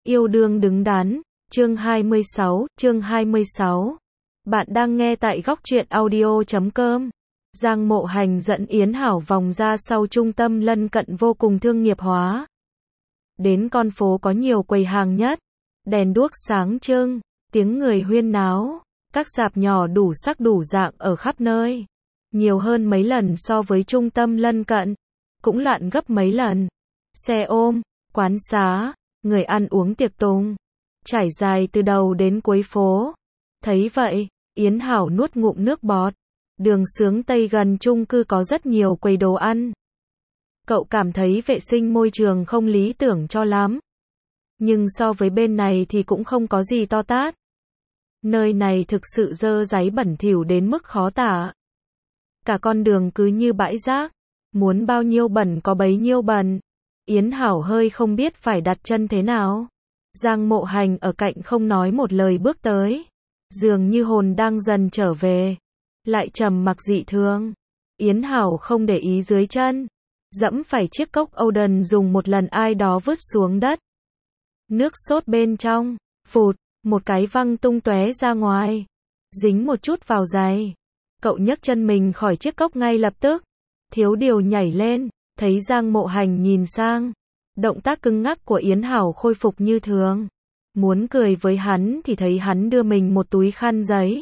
Yêu đương đứng đắn, chương 26. Bạn đang nghe tại góc truyện audio.com. Giang Mộ Hành dẫn Yến Hảo vòng ra sau trung tâm lân cận vô cùng thương nghiệp hóa. Đến con phố có nhiều quầy hàng nhất, đèn đuốc sáng trưng, tiếng người huyên náo, các rạp nhỏ đủ sắc đủ dạng ở khắp nơi. Nhiều hơn mấy lần so với trung tâm lân cận, cũng loạn gấp mấy lần. Xe ôm, quán xá, người ăn uống tiệc tùng, trải dài từ đầu đến cuối phố. Thấy vậy, Yến Hảo nuốt ngụm nước bọt. Đường Xướng Tây gần chung cư có rất nhiều quầy đồ ăn. Cậu cảm thấy vệ sinh môi trường không lý tưởng cho lắm. Nhưng so với bên này thì cũng không có gì to tát. Nơi này thực sự dơ dáy bẩn thỉu đến mức khó tả. Cả con đường cứ như bãi rác, muốn bao nhiêu bẩn có bấy nhiêu bẩn. Yến Hảo hơi không biết phải đặt chân thế nào. Giang Mộ Hành ở cạnh không nói một lời bước tới. Dường như hồn đang dần trở về. Lại trầm mặc dị thường. Yến Hảo không để ý dưới chân. Dẫm phải chiếc cốc Oden dùng một lần ai đó vứt xuống đất. Nước sốt bên trong, phụt, một cái văng tung tóe ra ngoài. Dính một chút vào giày. Cậu nhấc chân mình khỏi chiếc cốc ngay lập tức. Thiếu điều nhảy lên, thấy Giang Mộ Hành nhìn sang. Động tác cứng ngắc của Yến Hảo khôi phục như thường. Muốn cười với hắn thì thấy hắn đưa mình một túi khăn giấy.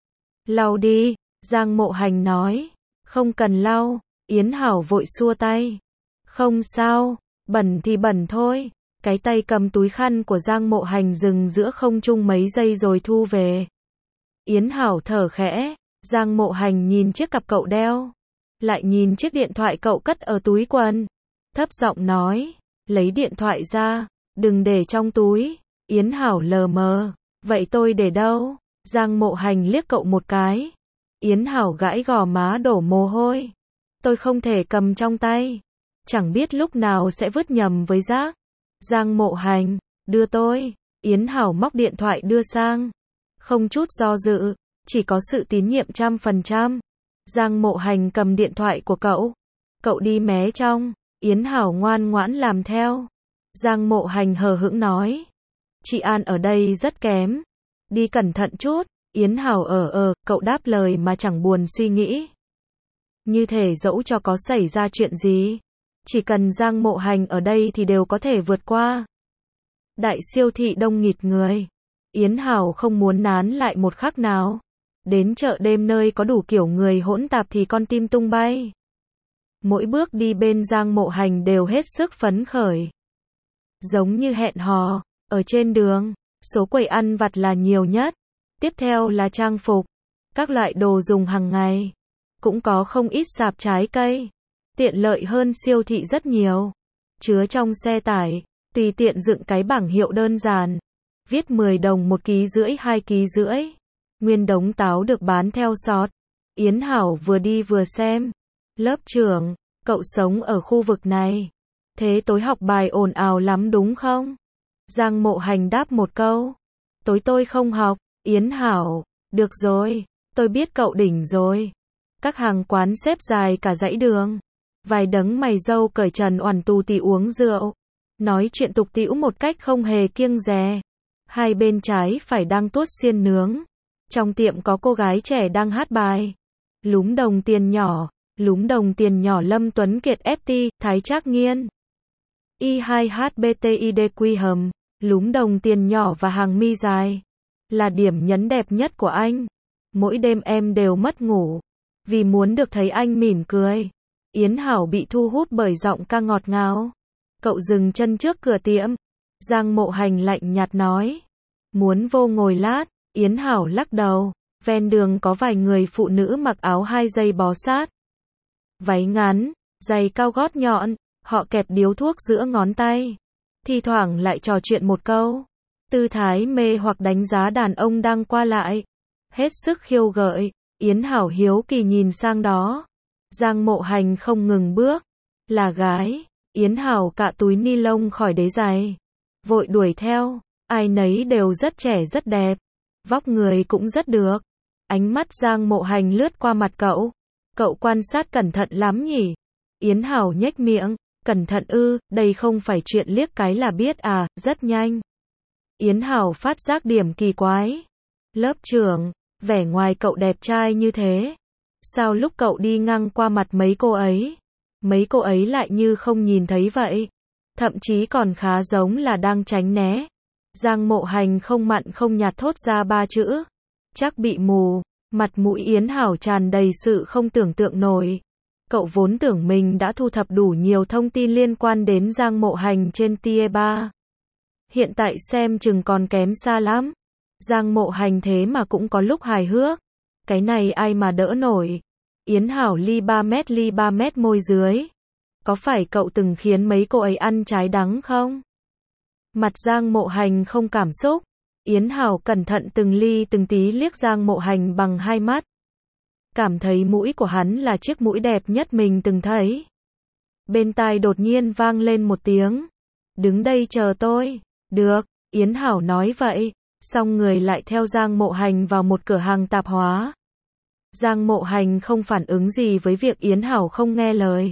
Lau đi, Giang Mộ Hành nói. Không cần lau, Yến Hảo vội xua tay. Không sao, bẩn thì bẩn thôi. Cái tay cầm túi khăn của Giang Mộ Hành dừng giữa không trung mấy giây rồi thu về. Yến Hảo thở khẽ, Giang Mộ Hành nhìn chiếc cặp cậu đeo. Lại nhìn chiếc điện thoại cậu cất ở túi quần. Thấp giọng nói, lấy điện thoại ra, đừng để trong túi. Yến Hảo lờ mờ, vậy tôi để đâu? Giang Mộ Hành liếc cậu một cái. Yến Hảo gãi gò má đổ mồ hôi. Tôi không thể cầm trong tay. Chẳng biết lúc nào sẽ vứt nhầm với rác. Giang Mộ Hành, đưa tôi. Yến Hảo móc điện thoại đưa sang. Không chút do dự, chỉ có sự tín nhiệm 100%. Giang Mộ Hành cầm điện thoại của cậu. Cậu đi mé trong. Yến Hảo ngoan ngoãn làm theo. Giang Mộ Hành hờ hững nói. Chị An ở đây rất kém. Đi cẩn thận chút. Yến Hảo cậu đáp lời mà chẳng buồn suy nghĩ. Như thể dẫu cho có xảy ra chuyện gì, chỉ cần Giang Mộ Hành ở đây thì đều có thể vượt qua. Đại siêu thị đông nghịt người. Yến Hảo không muốn nán lại một khắc nào. Đến chợ đêm nơi có đủ kiểu người hỗn tạp thì con tim tung bay. Mỗi bước đi bên Giang Mộ Hành đều hết sức phấn khởi. Giống như hẹn hò, ở trên đường, số quầy ăn vặt là nhiều nhất. Tiếp theo là trang phục, các loại đồ dùng hàng ngày. Cũng có không ít sạp trái cây. Tiện lợi hơn siêu thị rất nhiều. Chứa trong xe tải, tùy tiện dựng cái bảng hiệu đơn giản. Viết 10 đồng 1,5 kg 2,5 kg. Nguyên đống táo được bán theo sọt. Yến Hảo vừa đi vừa xem. Lớp trưởng, cậu sống ở khu vực này. Thế tối học bài ồn ào lắm đúng không? Giang Mộ Hành đáp một câu. Tối tôi không học. Yến Hảo, được rồi, tôi biết cậu đỉnh rồi. Các hàng quán xếp dài cả dãy đường. Vài đấng mày râu cởi trần oằn tù tì uống rượu. Nói chuyện tục tĩu một cách không hề kiêng dè. Hai bên trái phải đang tuốt xiên nướng. Trong tiệm có cô gái trẻ đang hát bài. Lúm đồng tiền nhỏ, lúm đồng tiền nhỏ Lâm Tuấn Kiệt FT, Thái Trác Nghiên. I2HBTIDQ hầm, lúm đồng tiền nhỏ và hàng mi dài. Là điểm nhấn đẹp nhất của anh. Mỗi đêm em đều mất ngủ. Vì muốn được thấy anh mỉm cười. Yến Hảo bị thu hút bởi giọng ca ngọt ngào. Cậu dừng chân trước cửa tiệm. Giang Mộ Hành lạnh nhạt nói. Muốn vô ngồi lát. Yến Hảo lắc đầu. Ven đường có vài người phụ nữ mặc áo 2 dây bó sát. Váy ngắn, giày cao gót nhọn. Họ kẹp điếu thuốc giữa ngón tay. Thi thoảng lại trò chuyện một câu. Tư thái mê hoặc đánh giá đàn ông đang qua lại. Hết sức khiêu gợi. Yến Hảo hiếu kỳ nhìn sang đó. Giang Mộ Hành không ngừng bước. Là gái. Yến Hảo cạ túi ni lông khỏi đế giày. Vội đuổi theo. Ai nấy đều rất trẻ rất đẹp. Vóc người cũng rất được. Ánh mắt Giang Mộ Hành lướt qua mặt cậu. Cậu quan sát cẩn thận lắm nhỉ? Yến Hảo nhếch miệng. Cẩn thận ư, đây không phải chuyện liếc cái là biết à, rất nhanh. Yến Hảo phát giác điểm kỳ quái. Lớp trưởng, vẻ ngoài cậu đẹp trai như thế. Sao lúc cậu đi ngang qua mặt mấy cô ấy lại như không nhìn thấy vậy? Thậm chí còn khá giống là đang tránh né. Giang Mộ Hành không mặn không nhạt thốt ra 3 chữ. Chắc bị mù. Mặt mũi Yến Hảo tràn đầy sự không tưởng tượng nổi. Cậu vốn tưởng mình đã thu thập đủ nhiều thông tin liên quan đến Giang Mộ Hành trên Tier 3. Hiện tại xem chừng còn kém xa lắm. Giang Mộ Hành thế mà cũng có lúc hài hước. Cái này ai mà đỡ nổi. Yến Hảo ly 3 mét môi dưới. Có phải cậu từng khiến mấy cô ấy ăn trái đắng không? Mặt Giang Mộ Hành không cảm xúc. Yến Hảo cẩn thận từng ly từng tí liếc Giang Mộ Hành bằng 2 mắt. Cảm thấy mũi của hắn là chiếc mũi đẹp nhất mình từng thấy. Bên tai đột nhiên vang lên một tiếng. Đứng đây chờ tôi. Được, Yến Hảo nói vậy. Xong người lại theo Giang Mộ Hành vào một cửa hàng tạp hóa. Giang Mộ Hành không phản ứng gì với việc Yến Hảo không nghe lời.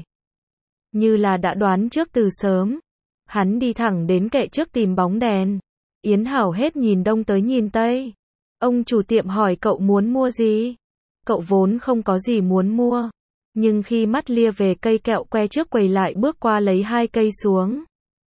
Như là đã đoán trước từ sớm. Hắn đi thẳng đến kệ trước tìm bóng đèn. Yến Hảo hết nhìn đông tới nhìn tây. Ông chủ tiệm hỏi cậu muốn mua gì? Cậu vốn không có gì muốn mua. Nhưng khi mắt lia về cây kẹo que trước quầy lại bước qua lấy 2 cây xuống.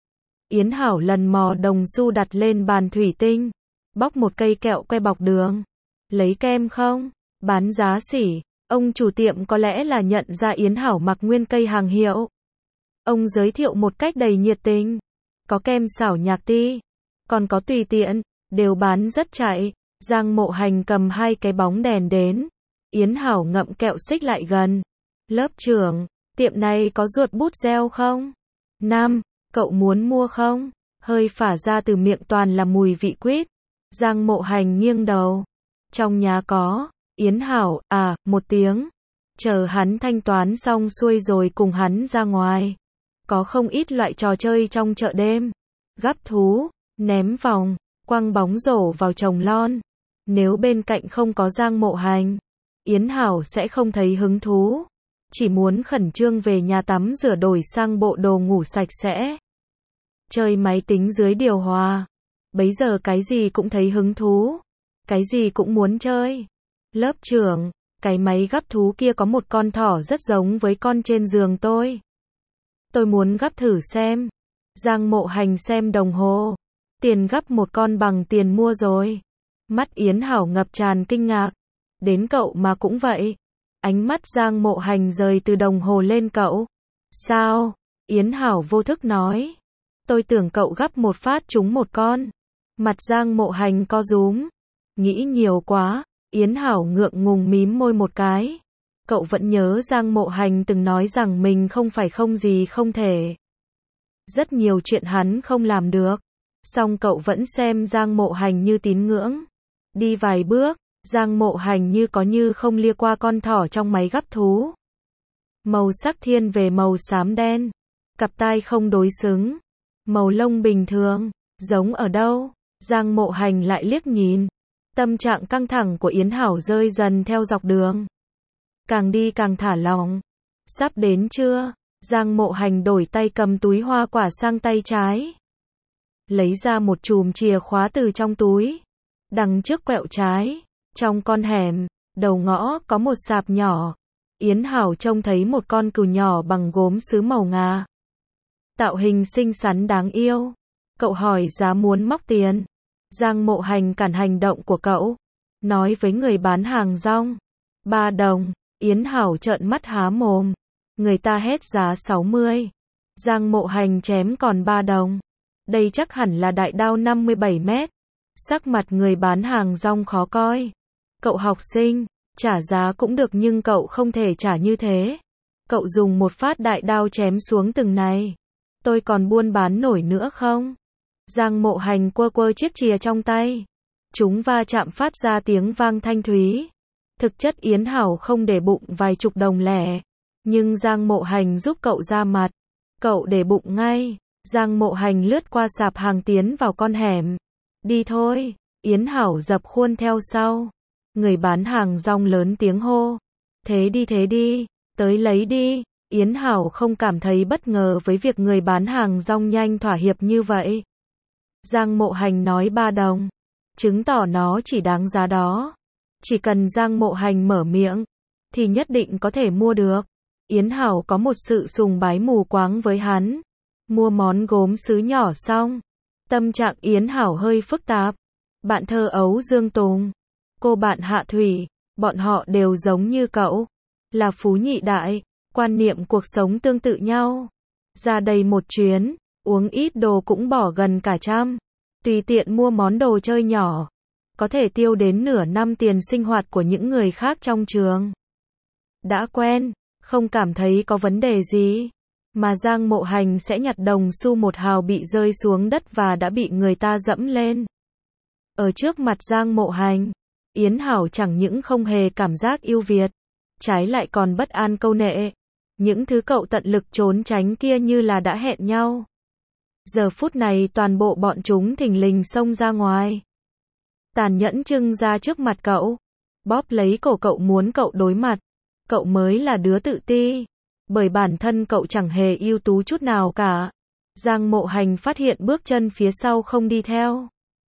Yến Hảo lần mò đồng xu đặt lên bàn thủy tinh. Bóc một cây kẹo que bọc đường. Lấy kem không? Bán giá sỉ. Ông chủ tiệm có lẽ là nhận ra Yến Hảo mặc nguyên cây hàng hiệu. Ông giới thiệu một cách đầy nhiệt tình. Có kem xảo nhạc ti. Còn có tùy tiện. Đều bán rất chạy. Giang Mộ Hành cầm 2 cái bóng đèn đến. Yến Hảo ngậm kẹo xích lại gần. Lớp trưởng, tiệm này có ruột bút gel không? Nam, cậu muốn mua không? Hơi phả ra từ miệng toàn là mùi vị quýt. Giang Mộ Hành nghiêng đầu. Trong nhà có. Yến Hảo, một tiếng. Chờ hắn thanh toán xong xuôi rồi cùng hắn ra ngoài. Có không ít loại trò chơi trong chợ đêm. Gắp thú, ném vòng, quăng bóng rổ vào chồng lon. Nếu bên cạnh không có Giang Mộ Hành, Yến Hảo sẽ không thấy hứng thú. Chỉ muốn khẩn trương về nhà tắm rửa đổi sang bộ đồ ngủ sạch sẽ. Chơi máy tính dưới điều hòa. Bấy giờ cái gì cũng thấy hứng thú. Cái gì cũng muốn chơi. Lớp trưởng, cái máy gắp thú kia có một con thỏ rất giống với con trên giường tôi. Tôi muốn gắp thử xem. Giang Mộ Hành xem đồng hồ. Tiền gắp một con bằng tiền mua rồi. Mắt Yến Hảo ngập tràn kinh ngạc. Đến cậu mà cũng vậy. Ánh mắt Giang Mộ Hành rời từ đồng hồ lên cậu. Sao? Yến Hảo vô thức nói. Tôi tưởng cậu gắp một phát trúng một con. Mặt Giang Mộ Hành co rúm. Nghĩ nhiều quá. Yến Hảo ngượng ngùng mím môi một cái. Cậu vẫn nhớ Giang Mộ Hành từng nói rằng mình không phải không gì không thể. Rất nhiều chuyện hắn không làm được. Song cậu vẫn xem Giang Mộ Hành như tín ngưỡng. Đi vài bước, Giang Mộ Hành như có như không lia qua con thỏ trong máy gắp thú. Màu sắc thiên về màu xám đen. Cặp tai không đối xứng. Màu lông bình thường. Giống ở đâu? Giang Mộ Hành lại liếc nhìn. Tâm trạng căng thẳng của Yến Hảo rơi dần theo dọc đường. Càng đi càng thả lỏng. Sắp đến chưa? Giang Mộ Hành đổi tay cầm túi hoa quả sang tay trái. Lấy ra một chùm chìa khóa từ trong túi. Đằng trước quẹo trái. Trong con hẻm, đầu ngõ có một sạp nhỏ. Yến Hảo trông thấy một con cừu nhỏ bằng gốm sứ màu ngà. Tạo hình xinh xắn đáng yêu. Cậu hỏi giá muốn móc tiền. Giang Mộ Hành cản hành động của cậu. Nói với người bán hàng rong. 3 đồng. Yến Hảo trợn mắt há mồm. Người ta hét giá 60. Giang Mộ Hành chém còn 3 đồng. Đây chắc hẳn là đại đao 57 mét. Sắc mặt người bán hàng rong khó coi. Cậu học sinh, trả giá cũng được nhưng cậu không thể trả như thế. Cậu dùng một phát đại đao chém xuống từng này. Tôi còn buôn bán nổi nữa không? Giang Mộ Hành quơ quơ chiếc chìa trong tay. Chúng va chạm phát ra tiếng vang thanh thúy. Thực chất Yến Hảo không để bụng vài chục đồng lẻ. Nhưng Giang Mộ Hành giúp cậu ra mặt. Cậu để bụng ngay. Giang Mộ Hành lướt qua sạp hàng tiến vào con hẻm. Đi thôi. Yến Hảo dập khuôn theo sau. Người bán hàng rong lớn tiếng hô. Thế đi. Tới lấy đi. Yến Hảo không cảm thấy bất ngờ với việc người bán hàng rong nhanh thỏa hiệp như vậy. Giang Mộ Hành nói 3 đồng. Chứng tỏ nó chỉ đáng giá đó. Chỉ cần Giang Mộ Hành mở miệng, thì nhất định có thể mua được. Yến Hảo có một sự sùng bái mù quáng với hắn. Mua món gốm sứ nhỏ xong, tâm trạng Yến Hảo hơi phức tạp. Bạn thơ ấu Dương Tùng, cô bạn Hạ Thủy, bọn họ đều giống như cậu, là phú nhị đại, quan niệm cuộc sống tương tự nhau. Ra đây một chuyến, uống ít đồ cũng bỏ gần cả trăm. Tùy tiện mua món đồ chơi nhỏ, có thể tiêu đến nửa năm tiền sinh hoạt của những người khác trong trường. Đã quen, không cảm thấy có vấn đề gì. Mà Giang Mộ Hành sẽ nhặt đồng xu 1 hào bị rơi xuống đất và đã bị người ta dẫm lên. Ở trước mặt Giang Mộ Hành, Yến Hảo chẳng những không hề cảm giác ưu việt, trái lại còn bất an câu nệ. Những thứ cậu tận lực trốn tránh kia như là đã hẹn nhau. Giờ phút này toàn bộ bọn chúng thình lình xông ra ngoài. Tàn nhẫn trưng ra trước mặt cậu, bóp lấy cổ cậu muốn cậu đối mặt. Cậu mới là đứa tự ti, bởi bản thân cậu chẳng hề ưu tú chút nào cả. Giang Mộ Hành phát hiện bước chân phía sau không đi theo.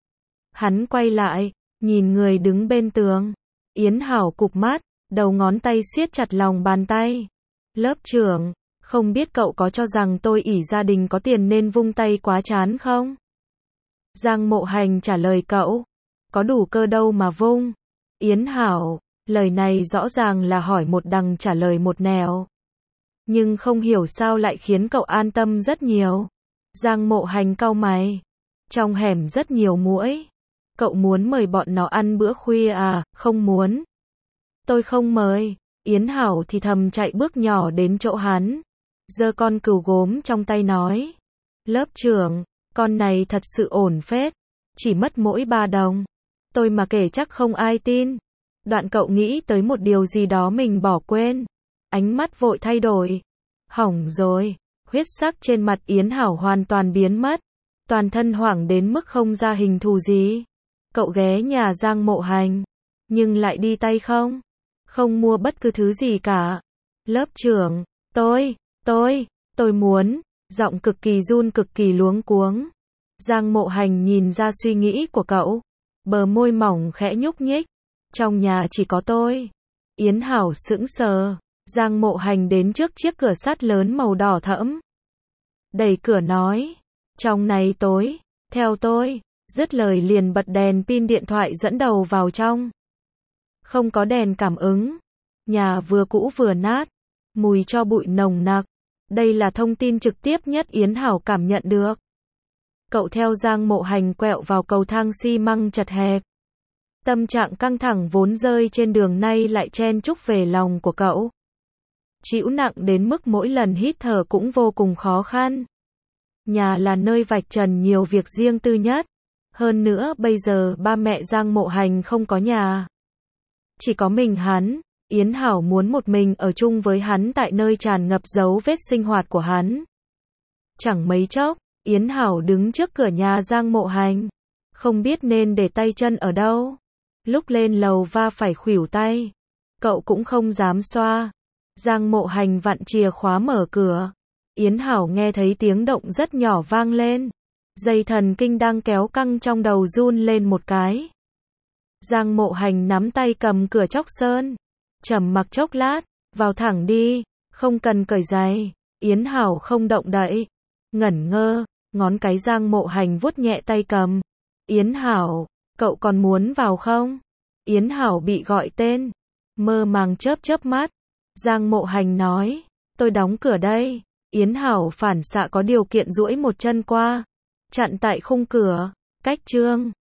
Hắn quay lại, nhìn người đứng bên tường. Yến Hảo cụp mắt, đầu ngón tay siết chặt lòng bàn tay. Lớp trưởng, không biết cậu có cho rằng tôi ỷ gia đình có tiền nên vung tay quá chán không? Giang Mộ Hành trả lời cậu, có đủ cơ đâu mà vung. Yến Hảo, lời này rõ ràng là hỏi một đằng trả lời một nẻo. Nhưng không hiểu sao lại khiến cậu an tâm rất nhiều. Giang Mộ Hành cau mày. Trong hẻm rất nhiều muỗi. Cậu muốn mời bọn nó ăn bữa khuya à? Không muốn. Tôi không mời. Yến Hảo thì thầm chạy bước nhỏ đến chỗ hắn. Giơ con cừu gốm trong tay nói. Lớp trưởng, con này thật sự ổn phết. Chỉ mất mỗi 3 đồng. Tôi mà kể chắc không ai tin. Đoạn cậu nghĩ tới một điều gì đó mình bỏ quên. Ánh mắt vội thay đổi. Hỏng rồi. Huyết sắc trên mặt Yến Hảo hoàn toàn biến mất. Toàn thân hoảng đến mức không ra hình thù gì. Cậu ghé nhà Giang Mộ Hành. Nhưng lại đi tay không. Không mua bất cứ thứ gì cả. Lớp trưởng, tôi muốn. Giọng cực kỳ run cực kỳ luống cuống. Giang Mộ Hành nhìn ra suy nghĩ của cậu. Bờ môi mỏng khẽ nhúc nhích. Trong nhà chỉ có tôi. Yến Hảo sững sờ. Giang Mộ Hành đến trước chiếc cửa sắt lớn màu đỏ thẫm. Đẩy cửa nói. Trong này tối. Theo tôi. Dứt lời liền bật đèn pin điện thoại dẫn đầu vào trong. Không có đèn cảm ứng. Nhà vừa cũ vừa nát. Mùi tro bụi nồng nặc. Đây là thông tin trực tiếp nhất Yến Hảo cảm nhận được. Cậu theo Giang Mộ Hành quẹo vào cầu thang xi măng chật hẹp. Tâm trạng căng thẳng vốn rơi trên đường nay lại chen chúc về lòng của cậu. Chịu nặng đến mức mỗi lần hít thở cũng vô cùng khó khăn. Nhà là nơi vạch trần nhiều việc riêng tư nhất. Hơn nữa bây giờ ba mẹ Giang Mộ Hành không có nhà. Chỉ có mình hắn. Yến Hảo muốn một mình ở chung với hắn tại nơi tràn ngập dấu vết sinh hoạt của hắn. Chẳng mấy chốc, Yến Hảo đứng trước cửa nhà Giang Mộ Hành. Không biết nên để tay chân ở đâu. Lúc lên lầu va phải khuỷu tay. Cậu cũng không dám xoa. Giang Mộ Hành vặn chìa khóa mở cửa. Yến Hảo nghe thấy tiếng động rất nhỏ vang lên. Dây thần kinh đang kéo căng trong đầu run lên một cái. Giang Mộ Hành nắm tay cầm cửa chóc sơn. Trầm mặc chốc lát. Vào thẳng đi. Không cần cởi giày. Yến Hảo không động đậy. Ngẩn ngơ. Ngón cái Giang Mộ Hành vuốt nhẹ tay cầm. Yến Hảo, cậu còn muốn vào không? Yến Hảo bị gọi tên. Mơ màng chớp mắt. Giang Mộ Hành nói. Tôi đóng cửa đây. Yến Hảo phản xạ có điều kiện duỗi một chân qua. Chặn tại khung cửa. Cách chương.